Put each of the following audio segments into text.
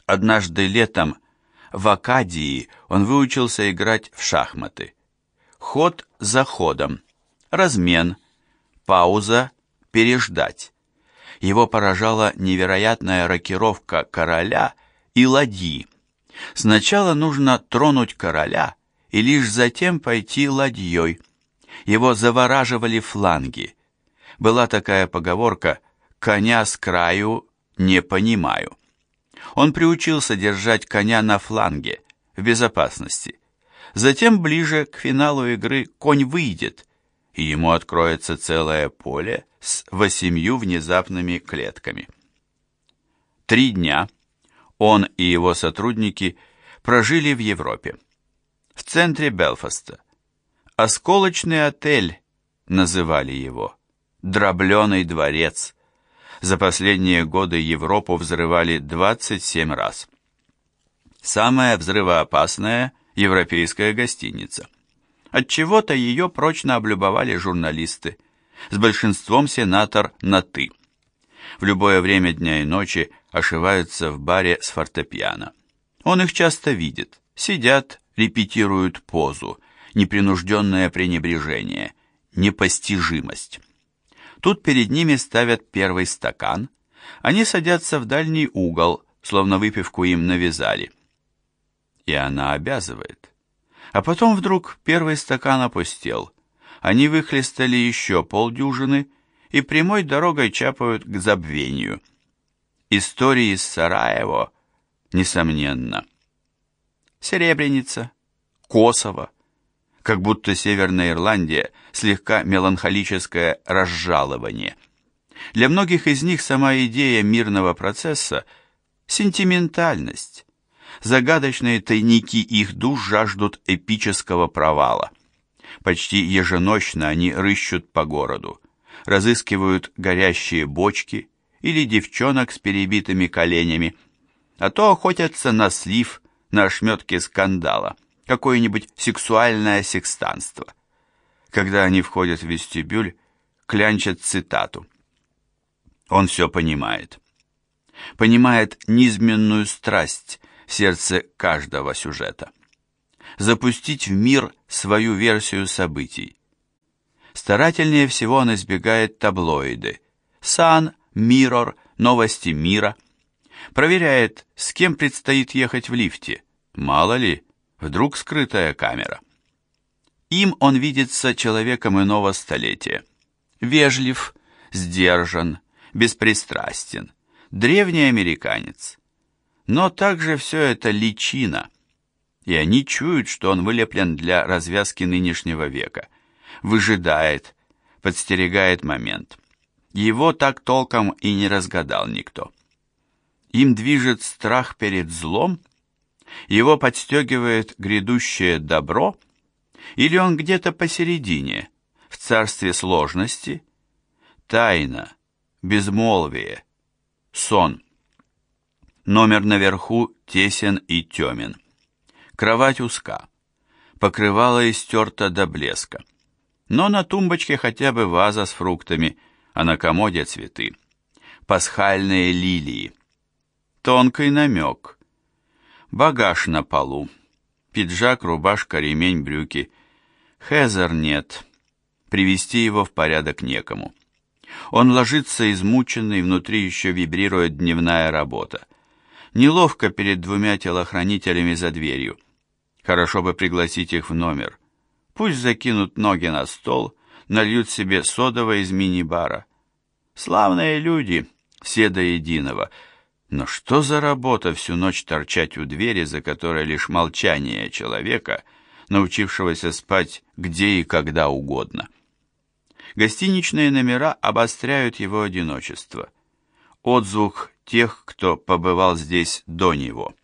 Однажды летом в Акадии он выучился играть в шахматы. Ход за ходом, размен, пауза, переждать. Его поражала невероятная рокировка короля и ладьи. Сначала нужно тронуть короля и лишь затем пойти ладьей. Его завораживали фланги. Была такая поговорка «коня с краю не понимаю». Он приучился держать коня на фланге, в безопасности. Затем ближе к финалу игры конь выйдет, и ему откроется целое поле с 8 внезапными клетками. 3 дня он и его сотрудники прожили в Европе. В центре Белфаста. «Осколочный отель» называли его, «дробленый дворец». За последние годы Европу взрывали 27 раз. Самая взрывоопасная европейская гостиница. Отчего-то ее прочно облюбовали журналисты, с большинством сенатор на «ты». В любое время дня и ночи ошиваются в баре с фортепиано. Он их часто видит, сидят, репетируют позу, непринужденное пренебрежение, непостижимость. Тут перед ними ставят первый стакан, они садятся в дальний угол, словно выпивку им навязали. И она обязывает. А потом вдруг первый стакан опустел, они выхлестали еще полдюжины и прямой дорогой чапают к забвению. Истории из Сараево, несомненно. Серебряница, Косово, как будто Северная Ирландия слегка меланхолическое разжалование. Для многих из них сама идея мирного процесса – сентиментальность. Загадочные тайники их душ жаждут эпического провала. Почти еженочно они рыщут по городу, разыскивают горящие бочки или девчонок с перебитыми коленями, а то охотятся на слив, на ошметки скандала, какое-нибудь сексуальное секстанство. Когда они входят в вестибюль, клянчат цитату. Он все понимает. Понимает низменную страсть в сердце каждого сюжета. Запустить в мир свою версию событий. Старательнее всего он избегает таблоиды. Сан, Миррор, Новости мира. Проверяет, с кем предстоит ехать в лифте. Мало ли, вдруг скрытая камера. Им он видится человеком иного столетия. Вежлив, сдержан, беспристрастен, древний американец. Но также все это личина, и они чуют, что он вылеплен для развязки нынешнего века, выжидает, подстерегает момент. Его так толком и не разгадал никто. Им движет страх перед злом, его подстегивает грядущее добро, или он где-то посередине, в царстве сложности, тайна, безмолвие, сон. Номер наверху тесен и темен. Кровать узка, покрывало истерто до блеска. Но на тумбочке хотя бы ваза с фруктами, а на комоде цветы. Пасхальные лилии. Тонкий намек. Багаж на полу. Пиджак, рубашка, ремень, брюки. Хезер нет. Привести его в порядок некому. Он ложится измученный, внутри еще вибрирует дневная работа. Неловко перед 2 телохранителями за дверью. Хорошо бы пригласить их в номер. Пусть закинут ноги на стол, нальют себе содовой из мини-бара. Славные люди, все до единого. Но что за работа всю ночь торчать у двери, за которой лишь молчание человека, научившегося спать где и когда угодно? Гостиничные номера обостряют его одиночество. Отзвук тех, кто побывал здесь до него.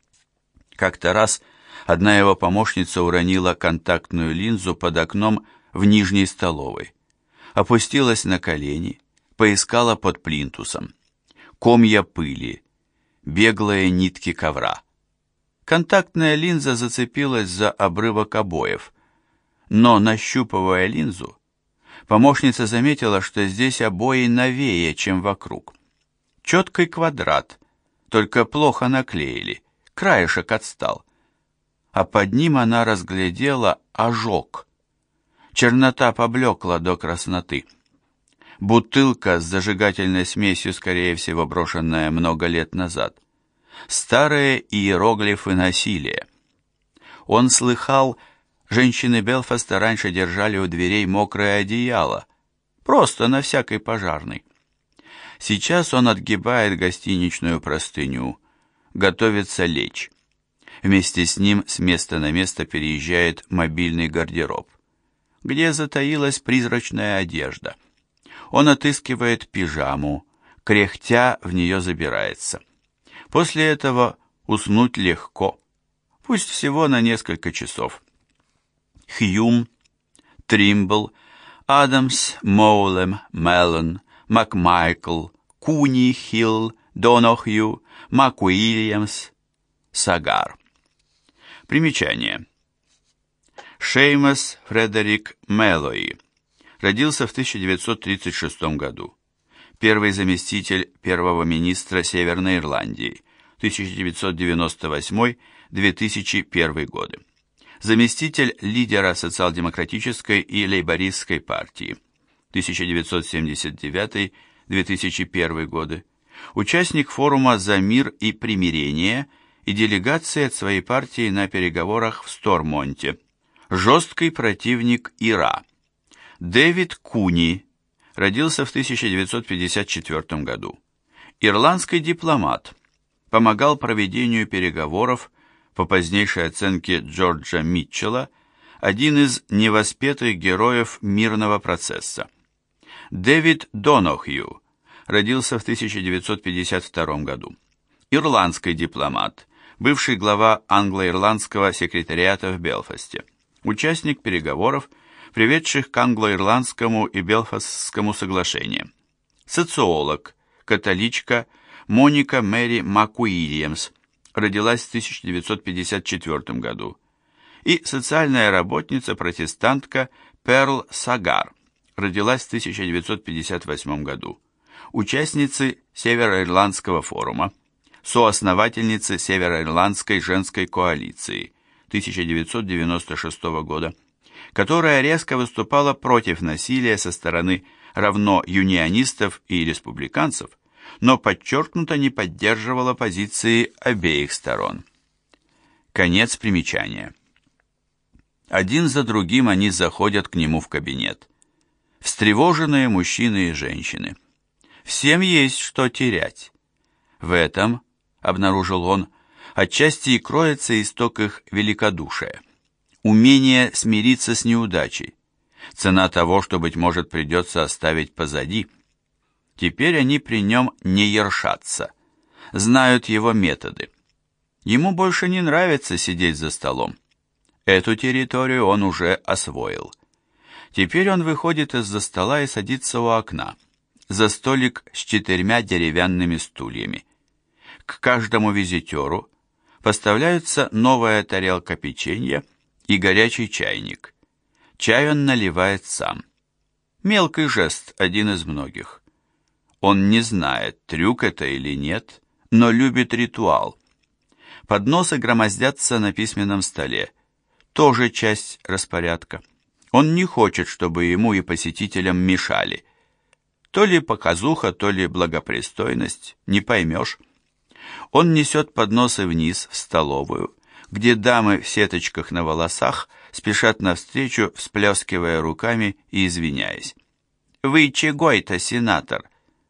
Как-то раз одна его помощница уронила контактную линзу под окном в нижней столовой. Опустилась на колени, поискала под плинтусом. Комья пыли, беглые нитки ковра. Контактная линза зацепилась за обрывок обоев, но, нащупывая линзу, помощница заметила, что здесь обои новее, чем вокруг. Четкий квадрат, только плохо наклеили, краешек отстал. А под ним она разглядела ожог. Чернота поблекла до красноты. Бутылка с зажигательной смесью, скорее всего, брошенная много лет назад. Старые иероглифы насилия. Он слыхал, женщины Белфаста раньше держали у дверей мокрое одеяло, просто на всякий пожарный. Сейчас он отгибает гостиничную простыню, готовится лечь. Вместе с ним с места на место переезжает мобильный гардероб, где затаилась призрачная одежда. Он отыскивает пижаму, кряхтя в нее забирается. После этого уснуть легко, пусть всего на несколько часов. Хьюм, Тримбл, Адамс, Моулем, Меллон, Макмайкл, Куни, Хилл, Донохью, МакУильямс, Сагар. Примечание. Шеймас Фредерик Мэллои родился в 1936 году. Первый заместитель первого министра Северной Ирландии, 1998-2001 годы. Заместитель лидера социал-демократической и лейбористской партии, 1979-2001 годы. Участник форума «За мир и примирение» и делегации от своей партии на переговорах в Стормонте. Жесткий противник Ира. Дэвид Куни родился в 1954 году. Ирландский дипломат. Помогал проведению переговоров, по позднейшей оценке Джорджа Митчелла, один из невоспетых героев мирного процесса. Дэвид Донохью родился в 1952 году. Ирландский дипломат, бывший глава англо-ирландского секретариата в Белфасте, участник переговоров, приведших к англо-ирландскому и Белфастскому соглашениям. Социолог, католичка Моника Мэри МакУильямс, родилась в 1954 году, и социальная работница-протестантка Перл Сагар, родилась в 1958 году, участницы Североирландского форума, соосновательницы Североирландской женской коалиции 1996 года, которая резко выступала против насилия со стороны равно юнионистов и республиканцев, но подчеркнуто не поддерживала позиции обеих сторон. Конец примечания. Один за другим они заходят к нему в кабинет. Встревоженные мужчины и женщины. Всем есть что терять. В этом, обнаружил он, отчасти и кроется исток их великодушия. Умение смириться с неудачей. Цена того, что, быть может, придется оставить позади. Теперь они при нем не ершатся, знают его методы. Ему больше не нравится сидеть за столом. Эту территорию он уже освоил. Теперь он выходит из-за стола и садится у окна, за столик с 4 деревянными стульями. К каждому визитеру поставляются новая тарелка печенья и горячий чайник. Чай он наливает сам. Мелкий жест, один из многих. Он не знает, трюк это или нет, но любит ритуал. Подносы громоздятся на письменном столе. Тоже часть распорядка. Он не хочет, чтобы ему и посетителям мешали. То ли показуха, то ли благопристойность, не поймешь. Он несет подносы вниз, в столовую, где дамы в сеточках на волосах спешат навстречу, всплескивая руками и извиняясь. «Вы чего-то, сенатор?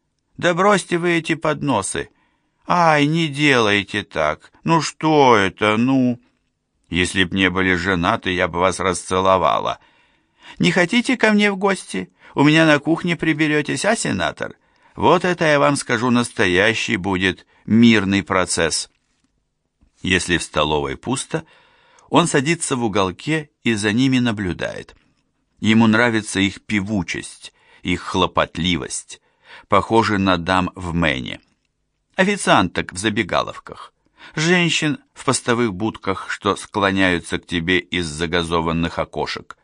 Да бросьте вы эти подносы! Ай, не делайте так! Ну что это, ну? Если б не были женаты, я бы вас расцеловала. Не хотите ко мне в гости? У меня на кухне приберетесь, а, сенатор? Вот это, я вам скажу, настоящий будет мирный процесс». Если в столовой пусто, он садится в уголке и за ними наблюдает. Ему нравится их певучесть, их хлопотливость, похожи на дам в Мэне. Официанток в забегаловках, женщин в постовых будках, что склоняются к тебе из загазованных окошек.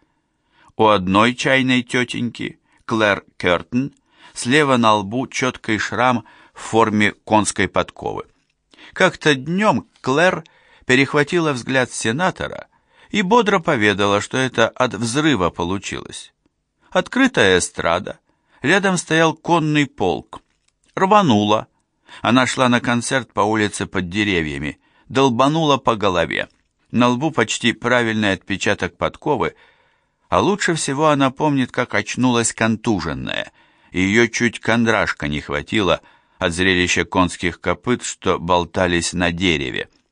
У одной чайной тетеньки, Клэр Кертон, слева на лбу четкий шрам в форме конской подковы. Как-то днем Клэр перехватила взгляд сенатора и бодро поведала, что это от взрыва получилось. Открытая эстрада, рядом стоял конный полк. Рванула. Она шла на концерт по улице под деревьями, долбанула по голове. На лбу почти правильный отпечаток подковы, а лучше всего она помнит, как очнулась контуженная, и ее чуть кондрашка не хватило от зрелища конских копыт, что болтались на дереве.